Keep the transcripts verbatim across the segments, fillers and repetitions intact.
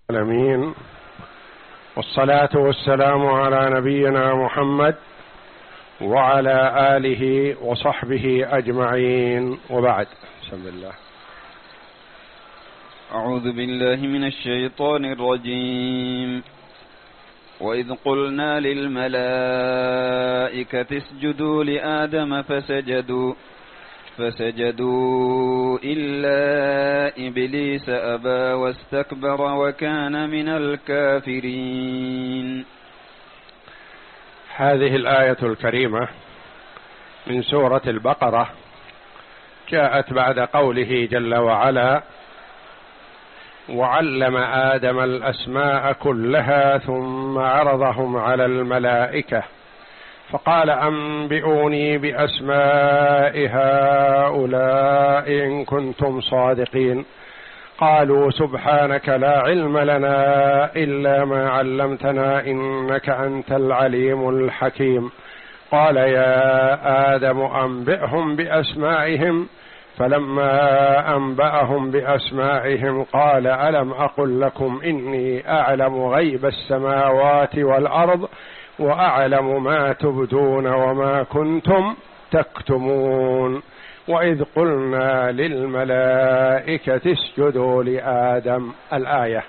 العالمين، والصلاة والسلام على نبينا محمد وعلى آله وصحبه أجمعين، وبعد. بسم الله. أعوذ بالله من الشيطان الرجيم. وإذ قلنا للملائكة اسجدوا لآدم فسجدوا فسجدوا إلا إبليس أبى واستكبر وكان من الكافرين. هذه الآية الكريمة من سورة البقرة جاءت بعد قوله جل وعلا: وعلم آدم الأسماء كلها ثم عرضهم على الملائكة فقال أنبئوني بأسماء هؤلاء إن كنتم صادقين. قالوا سبحانك لا علم لنا إلا ما علمتنا إنك أنت العليم الحكيم. قال يا آدم أنبئهم بأسمائهم فلما أنبأهم بأسمائهم قال ألم أقل لكم إني أعلم غيب السماوات والأرض وأعلم ما تبدون وما كنتم تكتمون. وإذ قلنا للملائكة اسجدوا لآدم. الآية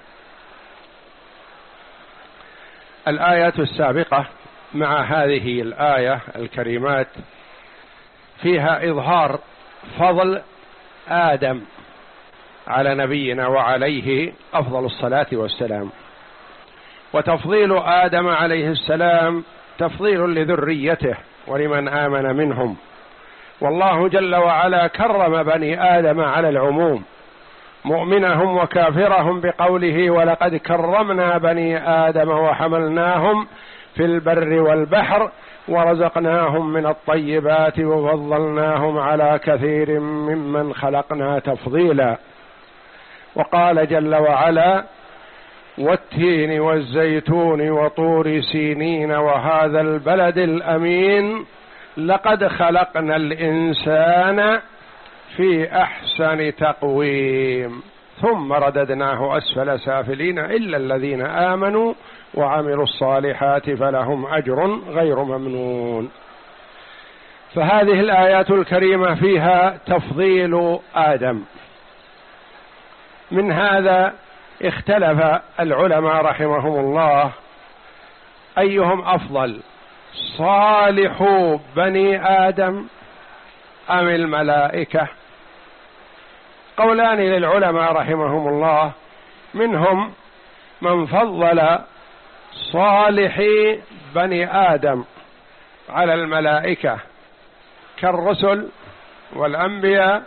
الآية السابقة مع هذه الآية الكريمات فيها إظهار فضل آدم على نبينا وعليه أفضل الصلاة والسلام، وتفضيل آدم عليه السلام تفضيل لذريته ولمن آمن منهم. والله جل وعلا كرم بني آدم على العموم، مؤمنهم وكافرهم، بقوله ولقد كرمنا بني آدم وحملناهم في البر والبحر ورزقناهم من الطيبات وفضلناهم على كثير ممن خلقنا تفضيلا. وقال جل وعلا: والتين والزيتون وطور سينين وهذا البلد الأمين لقد خلقنا الإنسان في أحسن تقويم ثم رددناه أسفل سافلين إلا الذين آمنوا وعملوا الصالحات فلهم أجر غير ممنون. فهذه الآيات الكريمة فيها تفضيل آدم. من هذا اختلف العلماء رحمهم الله أيهم أفضل، صالح بني آدم أم الملائكة؟ قولان للعلماء رحمهم الله، منهم من فضل صالحي بني آدم على الملائكة كالرسل والأنبياء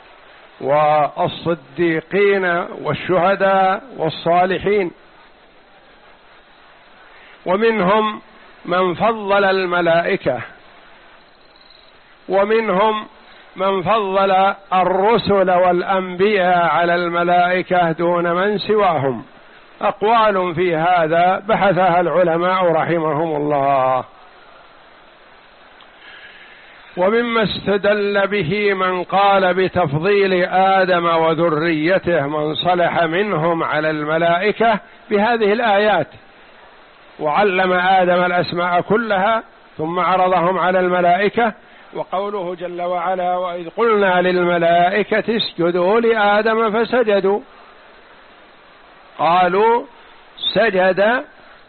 والصديقين والشهداء والصالحين، ومنهم من فضل الملائكة، ومنهم من فضل الرسل والأنبياء على الملائكة دون من سواهم. أقوال في هذا بحثها العلماء رحمهم الله. ومما استدل به من قال بتفضيل آدم وذريته من صلح منهم على الملائكة بهذه الآيات: وعلم آدم الأسماء كلها ثم عرضهم على الملائكة، وقوله جل وعلا: وإذ قلنا للملائكة اسجدوا لآدم فسجدوا. قالوا سجد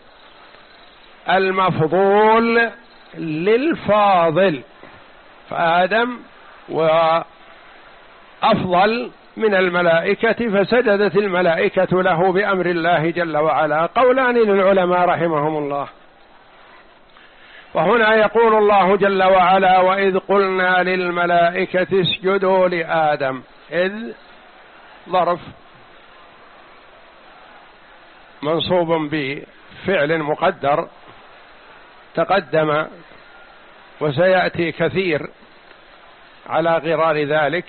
المفضول للفاضل، فآدم وأفضل من الملائكة فسجدت الملائكة له بأمر الله جل وعلا. قولان للعلماء رحمهم الله. وهنا يقول الله جل وعلا: وإذ قلنا للملائكة اسجدوا لآدم. إذ ظرف منصوب بفعل مقدر تقدم وسيأتي كثير على غرار ذلك،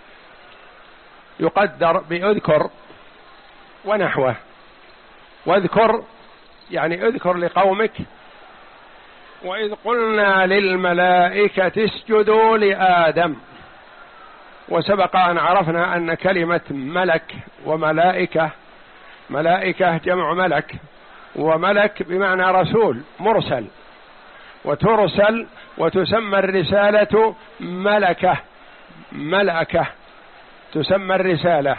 يقدر بأذكر ونحوه. واذكر يعني اذكر لقومك. وإذ قلنا للملائكة اسجدوا لآدم، وسبق أن عرفنا أن كلمة ملك وملائكة ملائكة جمع ملك، وملك بمعنى رسول مرسل، وترسل وتسمى الرسالة ملكة، ملكة تسمى الرسالة،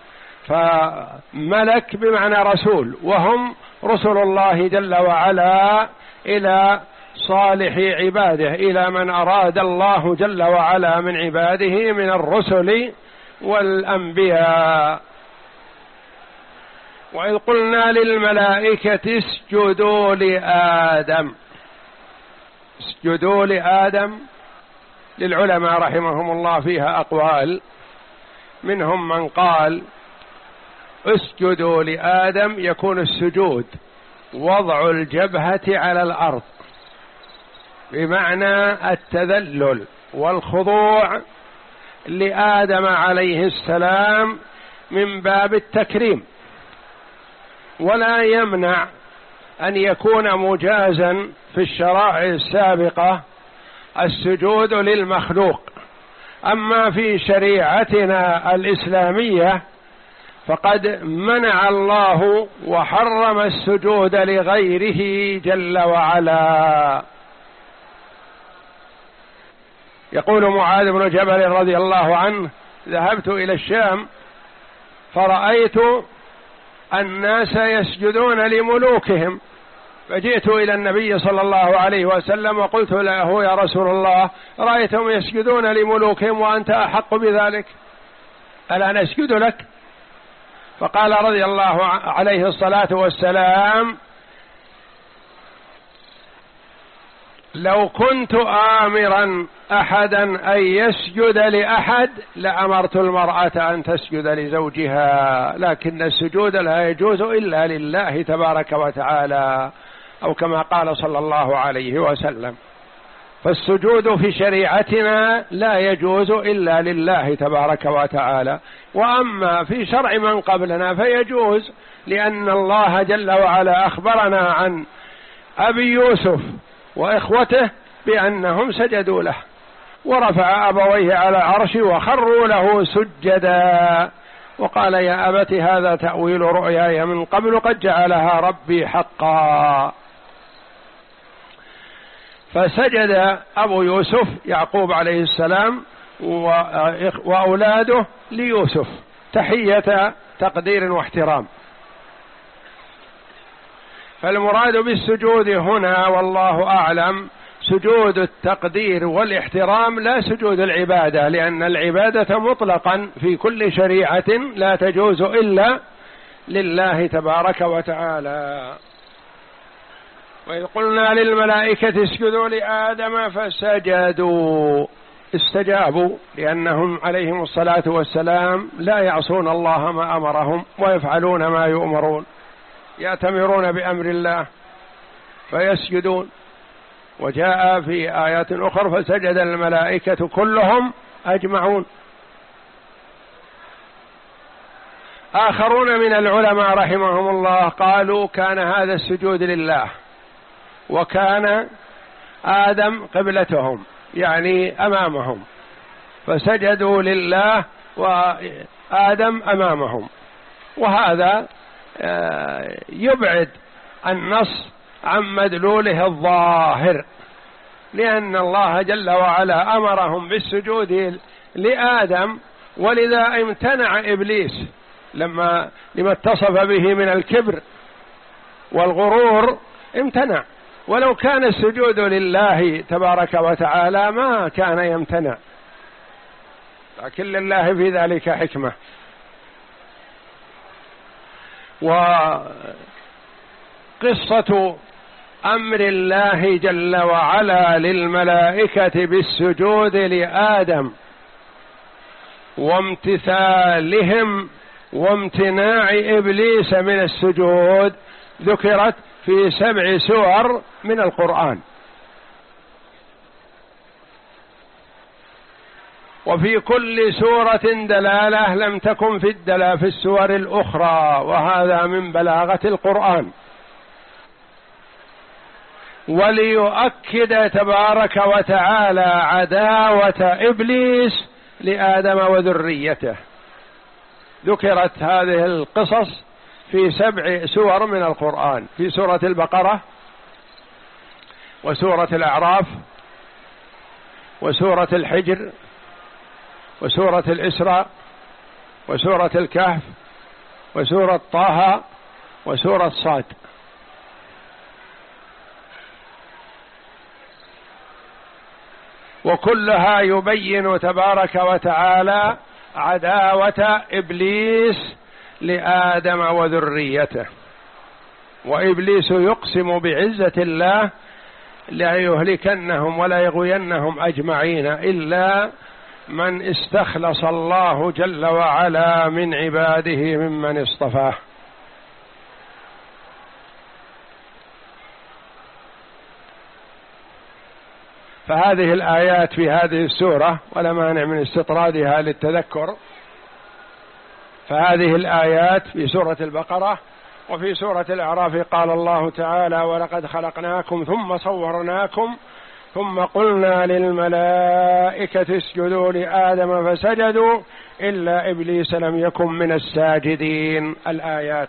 فملك بمعنى رسول، وهم رسل الله جل وعلا إلى صالح عباده، إلى من أراد الله جل وعلا من عباده من الرسل والأنبياء. وإذ قلنا للملائكة اسجدوا لآدم، اسجدوا لآدم، للعلماء رحمهم الله فيها أقوال، منهم من قال اسجدوا لآدم يكون السجود وضع الجبهة على الأرض بمعنى التذلل والخضوع لآدم عليه السلام من باب التكريم، ولا يمنع أن يكون مجازا في الشرائع السابقة السجود للمخلوق. أما في شريعتنا الإسلامية فقد منع الله وحرم السجود لغيره جل وعلا. يقول معاذ بن جبل رضي الله عنه: ذهبت إلى الشام فرأيت الناس يسجدون لملوكهم، فجئت إلى النبي صلى الله عليه وسلم وقلت له: يا رسول الله، رأيتهم يسجدون لملوكهم وأنت أحق بذلك، ألا نسجد لك؟ فقال رضي الله عليه الصلاة والسلام: لو كنت آمرا أحدا أن يسجد لأحد لأمرت المرأة أن تسجد لزوجها، لكن السجود لا يجوز إلا لله تبارك وتعالى، أو كما قال صلى الله عليه وسلم. فالسجود في شريعتنا لا يجوز إلا لله تبارك وتعالى، وأما في شرع من قبلنا فيجوز، لأن الله جل وعلا أخبرنا عن أبي يوسف وإخوته بأنهم سجدوا له، ورفع أبويه على العرش وخروا له سجدا، وقال: يا أبت هذا تأويل رؤياي من قبل قد جعلها ربي حقا. فسجد أبو يوسف يعقوب عليه السلام وأولاده ليوسف تحية تقدير واحترام. فالمراد بالسجود هنا والله أعلم سجود التقدير والاحترام، لا سجود العبادة، لأن العبادة مطلقا في كل شريعة لا تجوز إلا لله تبارك وتعالى. وإذ قلنا للملائكة اسجدوا لآدم فسجدوا، استجابوا، لأنهم عليهم الصلاة والسلام لا يعصون الله ما أمرهم ويفعلون ما يؤمرون، يأتمرون بأمر الله فيسجدون. وجاء في آيات أخرى: فسجد الملائكة كلهم أجمعون. آخرون من العلماء رحمهم الله قالوا كان هذا السجود لله، وكان آدم قبلتهم يعني أمامهم، فسجدوا لله وآدم أمامهم، وهذا يبعد النص عن مدلوله الظاهر، لأن الله جل وعلا أمرهم بالسجود لآدم، ولذا امتنع إبليس لما لما اتصف به من الكبر والغرور، امتنع، ولو كان السجود لله تبارك وتعالى ما كان يمتنع، لكن لله في ذلك حكمة. وقصة أمر الله جل وعلا للملائكة بالسجود لآدم وامتثالهم وامتناع إبليس من السجود ذكرت في سبع سور من القرآن، وفي كل سورة دلالة لم تكن في الدلالة في السور الأخرى، وهذا من بلاغة القرآن. وليؤكد تبارك وتعالى عداوة إبليس لآدم وذريته، ذكرت هذه القصص في سبع سور من القرآن، في سورة البقرة وسورة الأعراف وسورة الحجر وسورة الإسراء وسورة الكهف وسورة طه وسورة صاد. وكلها يبين تبارك وتعالى عداوة إبليس لآدم وذريته. وإبليس يقسم بعزة الله لا يهلكنهم ولا يغوينهم أجمعين إلا من استخلص الله جل وعلا من عباده ممن اصطفاه. فهذه الآيات في هذه السورة، ولا مانع من استطرادها للتذكر، فهذه الآيات في سورة البقرة وفي سورة الأعراف قال الله تعالى: ولقد خلقناكم ثم صورناكم ثم قلنا للملائكة اسجدوا لآدم فسجدوا إلا إبليس لم يكن من الساجدين. الآيات.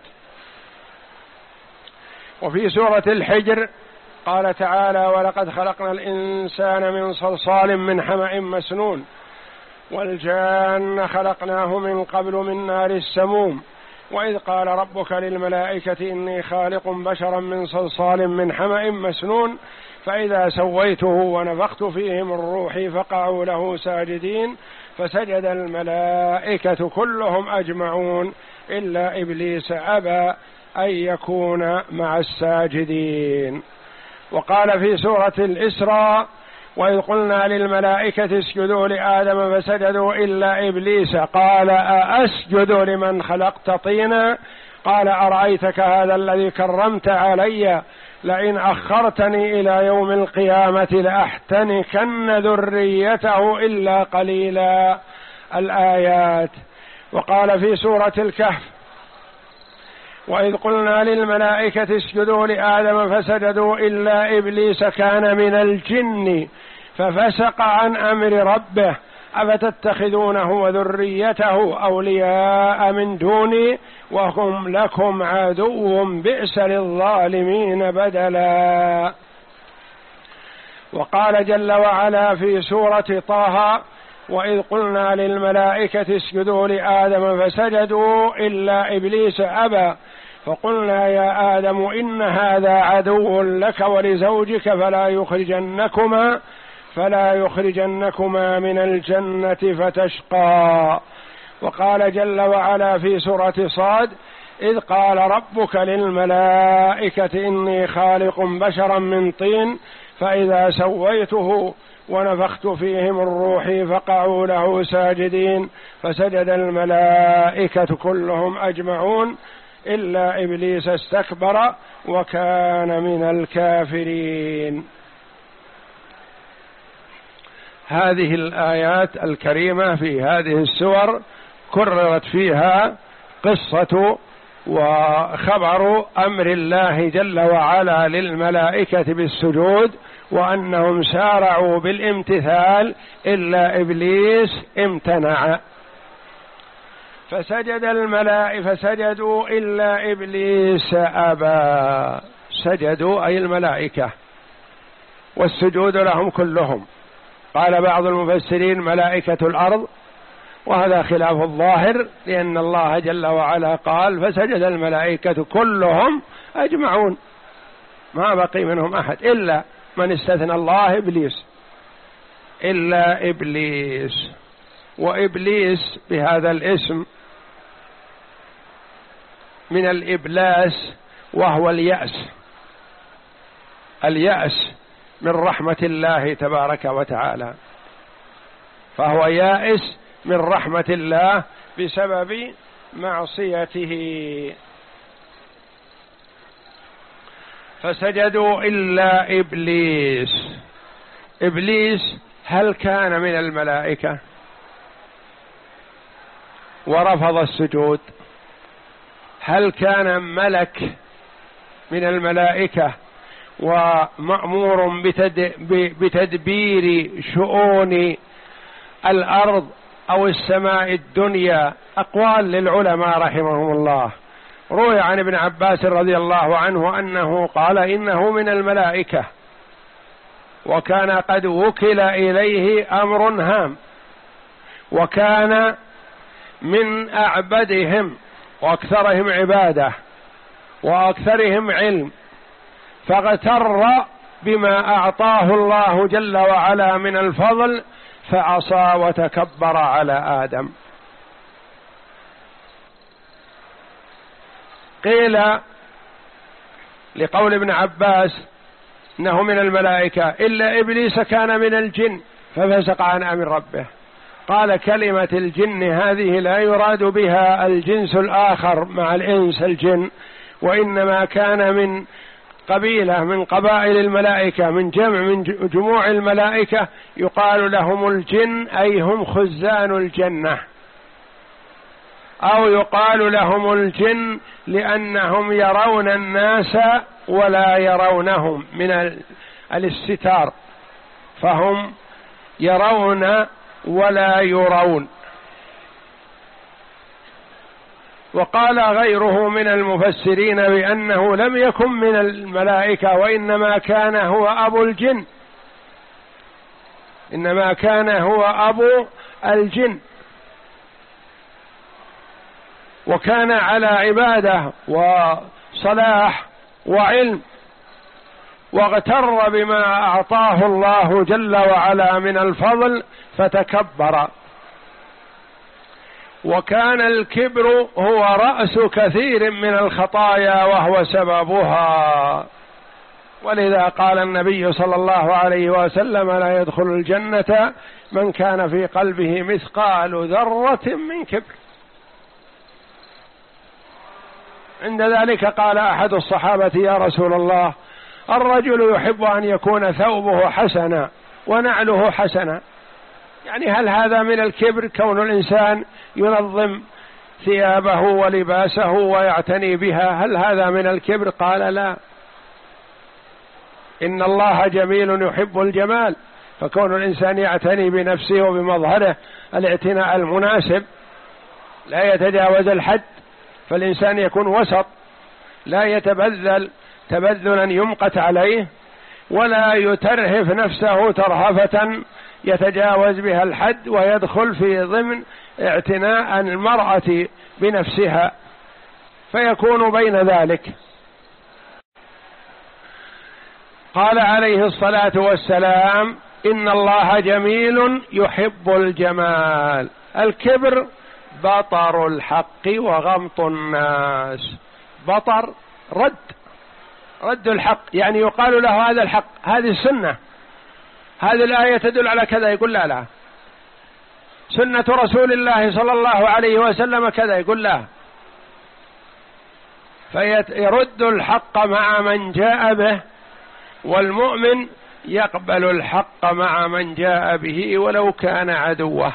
وفي سورة الحجر قال تعالى: ولقد خلقنا الإنسان من صلصال من حمأ مسنون والجان خلقناه من قبل من نار السموم وإذ قال ربك للملائكة إني خالق بشرا من صلصال من حمأ مسنون فإذا سويته ونفخت فيه من روحي فقعوا له ساجدين فسجد الملائكة كلهم أجمعون إلا إبليس أبى أن يكون مع الساجدين. وقال في سورة الإسراء: وإذ قلنا للملائكة اسجدوا لآدم فسجدوا إلا إبليس قال أأسجد لمن خلقت طينا قال أرأيتك هذا الذي كرمت علي لئن أخرتني إلى يوم القيامة لأحتنكن ذريته إلا قليلا. الآيات. وقال في سورة الكهف: وإذ قلنا للملائكة اسجدوا لآدم فسجدوا إلا إبليس كان من الجن ففسق عن أمر ربه أفتتخذونه وذريته أولياء من دوني وهم لكم عدو بئس للظالمين بدلا. وقال جل وعلا في سورة طه: وإذ قلنا للملائكة اسجدوا لآدم فسجدوا إلا إبليس أبى فقلنا يا آدم إن هذا عدو لك ولزوجك فلا يخرجنكما فلا يخرجنكما من الجنة فتشقى. وقال جل وعلا في سورة صاد: إذ قال ربك للملائكة إني خالق بشرا من طين فإذا سويته ونفخت فيه من روحي فقعوا له ساجدين فسجد الملائكة كلهم أجمعون إلا إبليس استكبر وكان من الكافرين. هذه الآيات الكريمة في هذه السور كررت فيها قصة وخبر أمر الله جل وعلا للملائكة بالسجود وأنهم سارعوا بالامتثال إلا إبليس امتنع فسجد الملائكة فسجدوا إلا إبليس أبى. سجدوا أي الملائكة والسجود لهم كلهم. قال بعض المفسرين ملائكة الأرض وهذا خلاف الظاهر لأن الله جل وعلا قال فسجد الملائكة كلهم أجمعون ما بقي منهم أحد إلا من استثنى الله إبليس إلا إبليس. وإبليس بهذا الاسم من الإبلاس وهو اليأس. اليأس من رحمة الله تبارك وتعالى فهو يائس من رحمة الله بسبب معصيته. فسجدوا إلا إبليس. إبليس هل كان من الملائكة ورفض السجود؟ هل كان ملك من الملائكة ومأمور بتدبير شؤون الأرض أو السماء الدنيا؟ أقوال للعلماء رحمهم الله. روي عن ابن عباس رضي الله عنه أنه قال إنه من الملائكة، وكان قد وكل إليه أمر هام، وكان من أعبدهم وأكثرهم عبادة وأكثرهم علم، فاغتر بما أعطاه الله جل وعلا من الفضل فعصى وتكبر على آدم. قيل لقول ابن عباس إنه من الملائكة إلا إبليس كان من الجن ففسق عن أمر ربه، قال كلمة الجن هذه لا يراد بها الجنس الآخر مع الإنس الجن، وإنما كان من قبيلة من قبائل الملائكة، من جمع من جموع الملائكة يقال لهم الجن، أي هم خزان الجنة، أو يقال لهم الجن لأنهم يرون الناس ولا يرونهم من الاستتار، فهم يرون ولا يرون. وقال غيره من المفسرين بأنه لم يكن من الملائكة، وإنما كان هو أبو الجن، إنما كان هو أبو الجن، وكان على عبادة وصلاح وعلم، واغتر بما أعطاه الله جل وعلا من الفضل فتكبر. وكان الكبر هو رأس كثير من الخطايا وهو سببها، ولذا قال النبي صلى الله عليه وسلم لا يدخل الجنة من كان في قلبه مثقال ذرة من كبر. عند ذلك قال أحد الصحابة يا رسول الله الرجل يحب أن يكون ثوبه حسنا ونعله حسنا، يعني هل هذا من الكبر كون الإنسان ينظم ثيابه ولباسه ويعتني بها؟ هل هذا من الكبر؟ قال لا، إن الله جميل يحب الجمال، فكون الإنسان يعتني بنفسه وبمظهره الاعتناء المناسب لا يتجاوز الحد، فالإنسان يكون وسط، لا يتبذل تبذلا يمقت عليه، ولا يترهف نفسه ترهفة يتجاوز بها الحد ويدخل في ضمن اعتناء المرأة بنفسها، فيكون بين ذلك. قال عليه الصلاة والسلام إن الله جميل يحب الجمال. الكبر بطر الحق وغمط الناس. بطر رد رد الحق، يعني يقال له هذا الحق، هذه السنة، هذه الآية تدل على كذا، يقول لا لا، سنة رسول الله صلى الله عليه وسلم كذا، يقول لا، فيرد الحق مع من جاء به، والمؤمن يقبل الحق مع من جاء به ولو كان عدوه،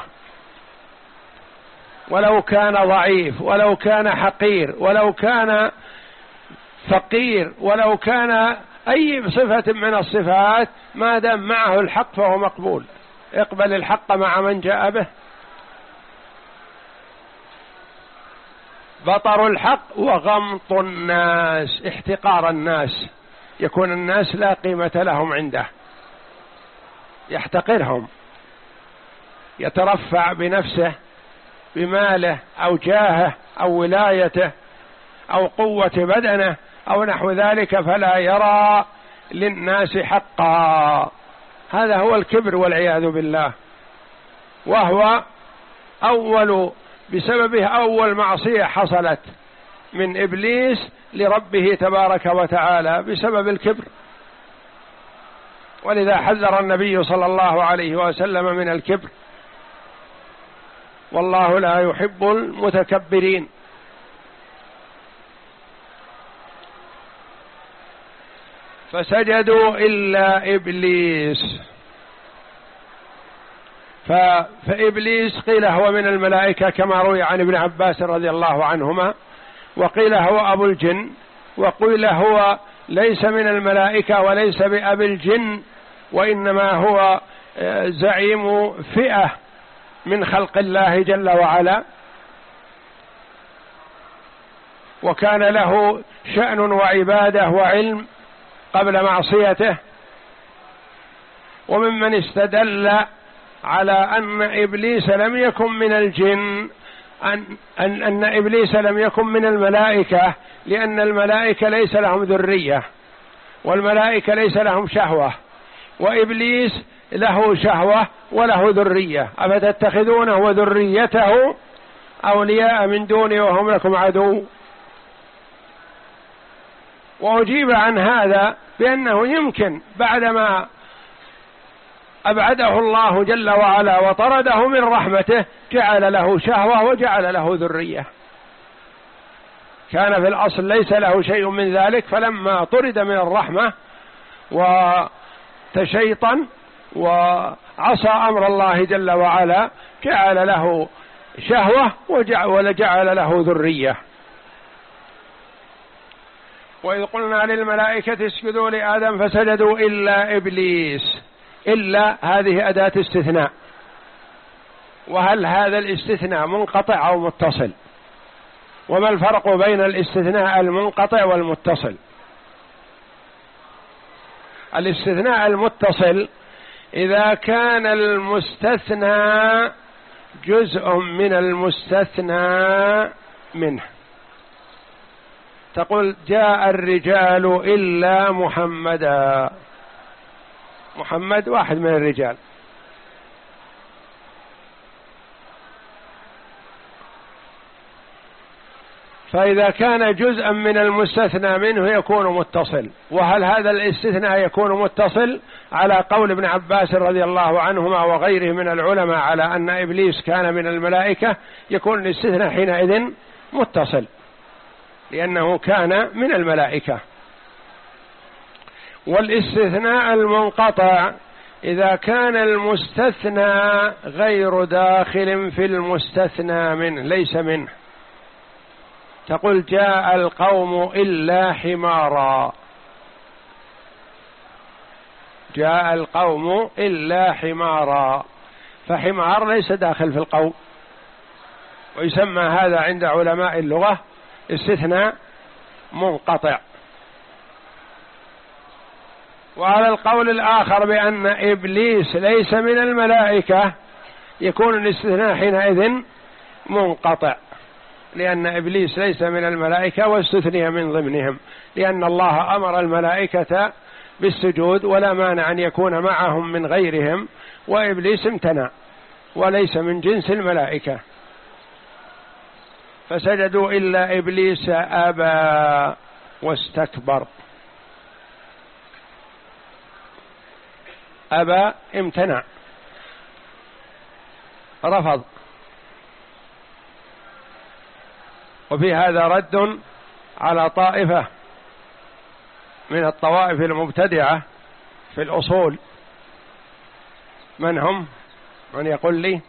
ولو كان ضعيف، ولو كان حقير، ولو كان فقير، ولو كان أي صفة من الصفات، ما دام معه الحق فهو مقبول. اقبل الحق مع من جاء به. بطر الحق وغمط الناس، احتقار الناس، يكون الناس لا قيمة لهم عنده، يحتقرهم، يترفع بنفسه بماله أو جاهه أو ولايته أو قوة بدنه أو نحو ذلك، فلا يرى للناس حقا. هذا هو الكبر والعياذ بالله، وهو أول بسببه أول معصية حصلت من إبليس لربه تبارك وتعالى بسبب الكبر. ولذا حذر النبي صلى الله عليه وسلم من الكبر، والله لا يحب المتكبرين. فسجدوا إلا إبليس، فإبليس قيل هو من الملائكة كما روي عن ابن عباس رضي الله عنهما، وقيل هو أبو الجن، وقيل هو ليس من الملائكة وليس بأبي الجن، وإنما هو زعيم فئة من خلق الله جل وعلا. وكان له شأن وعبادة وعلم قبل معصيته. وممن استدل على أن إبليس لم يكن من الجن أن, أن, أن إبليس لم يكن من الملائكة، لأن الملائكة ليس لهم ذرية، والملائكة ليس لهم شهوة، وإبليس له شهوة وله ذرية. أفتتخذونه وذريته أولياء من دوني وهم لكم عدو؟ وأجيب عن هذا بأنه يمكن بعدما أبعده الله جل وعلا وطرده من رحمته جعل له شهوة وجعل له ذرية. كان في الأصل ليس له شيء من ذلك، فلما طرد من الرحمة وتشيطن وعصى أمر الله جل وعلا جعل له شهوة وجعل له ذرية. وإذ قلنا للملائكة اسجدوا لآدم فسجدوا إلا إبليس. إلا هذه أداة استثناء، وهل هذا الاستثناء منقطع أو متصل؟ وما الفرق بين الاستثناء المنقطع والمتصل؟ الاستثناء المتصل إذا كان المستثنى جزء من المستثنى منه. تقول جاء الرجال إلا محمدا، محمد واحد من الرجال، فإذا كان جزءا من المستثنى منه يكون متصل. وهل هذا الاستثناء يكون متصل؟ على قول ابن عباس رضي الله عنهما وغيره من العلماء على أن إبليس كان من الملائكة، يكون الاستثناء حينئذ متصل لأنه كان من الملائكة. والاستثناء المنقطع إذا كان المستثنى غير داخل في المستثنى منه، ليس منه. تقول جاء القوم إلا حمارا، جاء القوم إلا حمارا، فحمار ليس داخل في القوم، ويسمى هذا عند علماء اللغة استثناء منقطع. وعلى القول الآخر بأن إبليس ليس من الملائكة يكون الاستثناء حينئذ منقطع، لأن إبليس ليس من الملائكة واستثني من ضمنهم، لأن الله أمر الملائكة بالسجود ولا مانع أن يكون معهم من غيرهم، وإبليس امتنع وليس من جنس الملائكة. فسجدوا إلا إبليس أبى واستكبر. أبى امتنع، رفض. وفي هذا رد على طائفة من الطوائف المبتدعة في الأصول. من هم؟ من يقول لي؟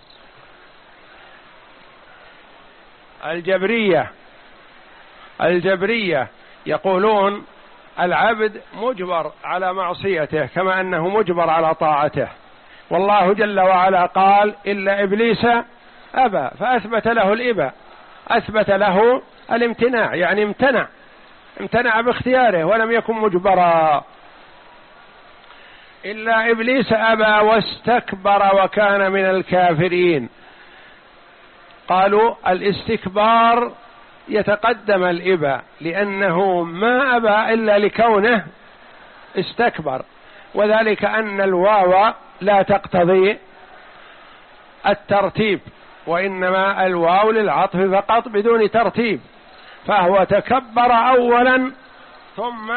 الجبرية. الجبرية يقولون العبد مجبر على معصيته كما أنه مجبر على طاعته، والله جل وعلا قال إلا إبليس أبى، فأثبت له الإباء، أثبت له الامتناع، يعني امتنع امتنع باختياره ولم يكن مجبرا. إلا إبليس أبى واستكبر وكان من الكافرين. قالوا الاستكبار يتقدم الإباء، لأنه ما أبى إلا لكونه استكبر، وذلك أن الواو لا تقتضي الترتيب، وإنما الواو للعطف فقط بدون ترتيب، فهو تكبر أولا ثم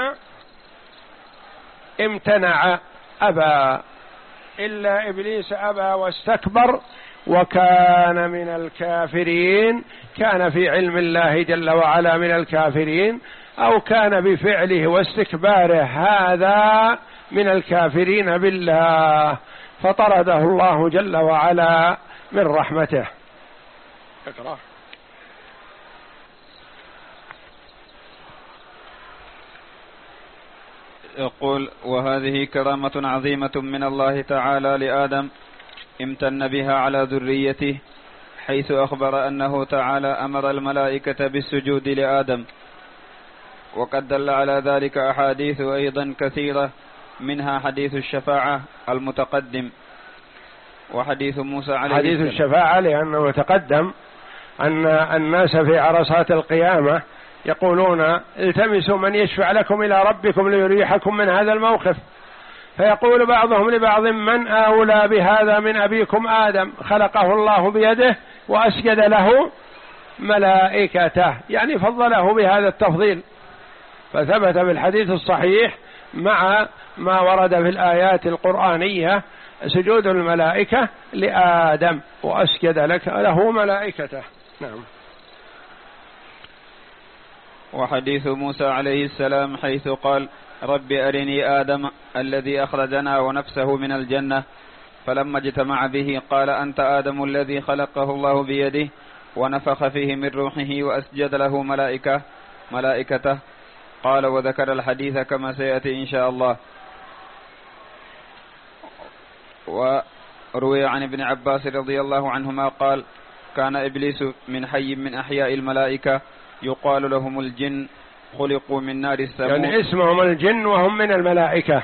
امتنع أبى. إلا إبليس أبى واستكبر وكان من الكافرين. كان في علم الله جل وعلا من الكافرين، أو كان بفعله واستكباره هذا من الكافرين بالله، فطرده الله جل وعلا من رحمته. اقرأ. يقول: وهذه كرامة عظيمة من الله تعالى لآدم امتن بها على ذريته، حيث أخبر أنه تعالى أمر الملائكة بالسجود لآدم، وقد دل على ذلك أحاديث أيضا كثيرة، منها حديث الشفاعة المتقدم، وحديث موسى عليه السلام. حديث الشفاعة لأنه تقدم أن الناس في عرصات القيامة يقولون التمسوا من يشفع لكم إلى ربكم ليريحكم من هذا الموقف، فيقول بعضهم لبعض من أولى بهذا من أبيكم آدم خلقه الله بيده وأسجد له ملائكته، يعني فضله بهذا التفضيل. فثبت بالحديث الصحيح مع ما ورد في الآيات القرآنية سجود الملائكة لآدم وأسجد لك له ملائكته. نعم. وحديث موسى عليه السلام حيث قال رب أرني آدم الذي أخرجنا ونفسه من الجنة، فلما اجتمع به قال أنت آدم الذي خلقه الله بيده ونفخ فيه من روحه وأسجد له ملائكة ملائكته. قال وذكر الحديث كما سيأتي إن شاء الله. وروي عن ابن عباس رضي الله عنهما قال كان إبليس من حي من أحياء الملائكة يقال لهم الجن خلقوا من نار السموم، يعني اسمهم الجن وهم من الملائكة.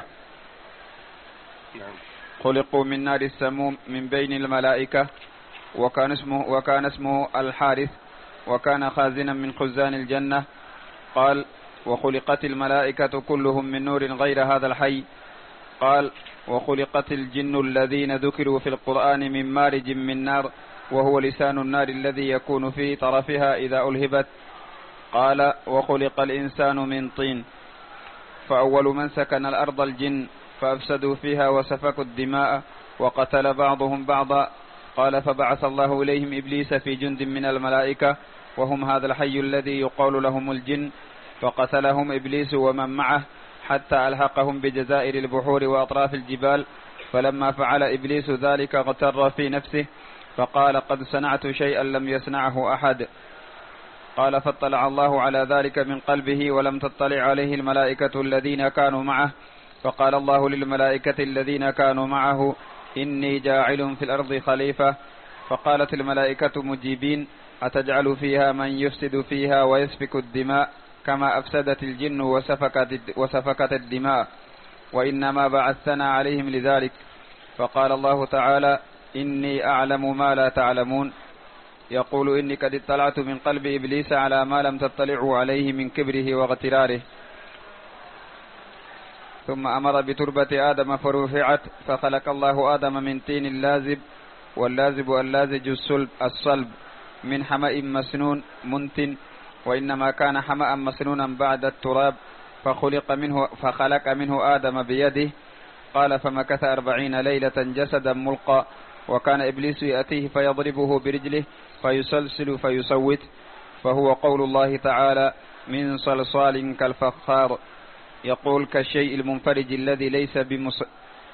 خلقوا من نار السموم من بين الملائكة، وكان اسمه, وكان اسمه الحارث، وكان خازنا من خزان الجنة. قال وخلقت الملائكة كلهم من نور غير هذا الحي. قال وخلقت الجن الذين ذكروا في القرآن من مارج من نار، وهو لسان النار الذي يكون في طرفها إذا ألهبت. قال وخلق الإنسان من طين، فأول من سكن الأرض الجن فأفسدوا فيها وسفكوا الدماء وقتل بعضهم بعضا. قال فبعث الله إليهم إبليس في جند من الملائكة وهم هذا الحي الذي يقال لهم الجن، فقتلهم إبليس ومن معه حتى ألحقهم بجزائر البحور وأطراف الجبال. فلما فعل إبليس ذلك اغتر في نفسه فقال قد صنعت شيئا لم يصنعه أحد. قال فاطلع الله على ذلك من قلبه ولم تطلع عليه الملائكة الذين كانوا معه. فقال الله للملائكة الذين كانوا معه إني جاعل في الأرض خليفة. فقالت الملائكة مجيبين أتجعل فيها من يفسد فيها ويسفك الدماء كما أفسدت الجن وسفكت, وسفكت الدماء، وإنما بعثنا عليهم لذلك. فقال الله تعالى إني أعلم ما لا تعلمون، يقول إني قد اطلعت من قلب إبليس على ما لم تطلعوا عليه من كبره واغتراره. ثم أمر بتربة آدم فرفعت، فخلق الله آدم من طين لازب، واللازب اللازج الصلب, الصلب من حمأ مسنون منتن، وإنما كان حمأ مسنونا بعد التراب، فخلق منه, فخلق منه آدم بيده. قال فمكث أربعين ليلة جسدا ملقى، وكان إبليس يأتيه فيضربه برجله فيسلسل فيصوت، فهو قول الله تعالى من صلصال كالفخار، يقول كالشيء المنفرج الذي ليس بمس...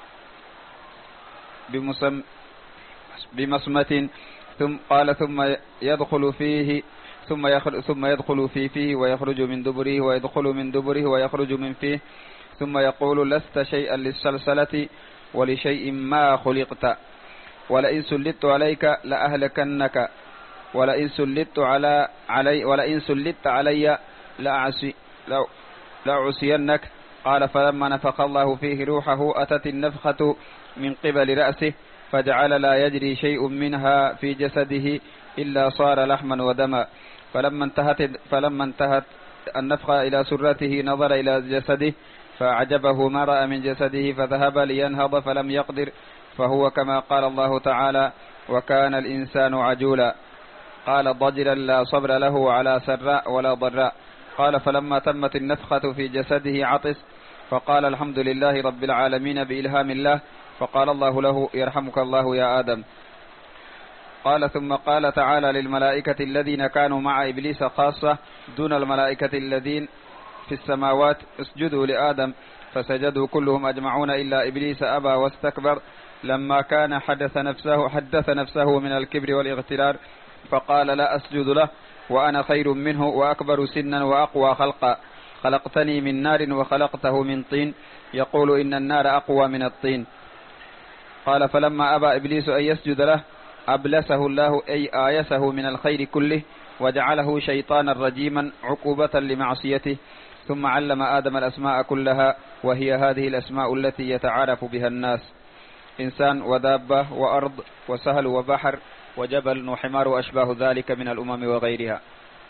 بمسم... بمسمة. ثم قال ثم يدخل فيه ثم يخرج ثم يدخل في فيه ويخرج من دبره ويدخل من دبره ويخرج من فيه، ثم يقول لست شيئا للسلسلة ولشيء ما خلقت، ولئن سلطت عليك لأهلكنك، ولئن سلطت على علي ولئن سلطت علي لأعصي لأعصينك. قال فلما نفخ الله فيه روحه أتت النفخة من قبل رأسه فجعل لا يجري شيء منها في جسده إلا صار لحما ودما. فلما انتهت, فلما انتهت النفخة إلى سرته نظر إلى جسده فأعجبه ما رأى من جسده فذهب لينهض فلم يقدر، فهو كما قال الله تعالى وكان الإنسان عجولا. قال ضجرا لا صبر له على سراء ولا ضراء. قال فلما تمت النفخة في جسده عطس فقال الحمد لله رب العالمين بإلهام الله، فقال الله له يرحمك الله يا آدم. قال ثم قال تعالى للملائكة الذين كانوا مع إبليس خاصة دون الملائكة الذين في السماوات اسجدوا لآدم، فسجدوا كلهم أجمعون إلا إبليس أبى واستكبر لما كان حدث نفسه, حدث نفسه من الكبر والاغترار، فقال لا أسجد له وأنا خير منه وأكبر سنا وأقوى خلقا، خلقتني من نار وخلقته من طين، يقول إن النار أقوى من الطين. قال فلما أبى إبليس أن يسجد له أبلسه الله أي آيسه من الخير كله وجعله شيطانا رجيما عقوبة لمعصيته، ثم علم آدم الأسماء كلها، وهي هذه الأسماء التي يتعارف بها الناس: إنسان ودابة وأرض وسهل وبحر وجبل وحمار وأشباه ذلك من الأمم وغيرها.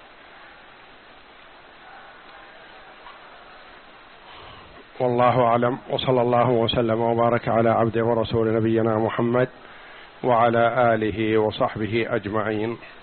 والله أعلم، وصلى الله وسلم وبارك على عبده ورسول نبينا محمد وعلى آله وصحبه أجمعين.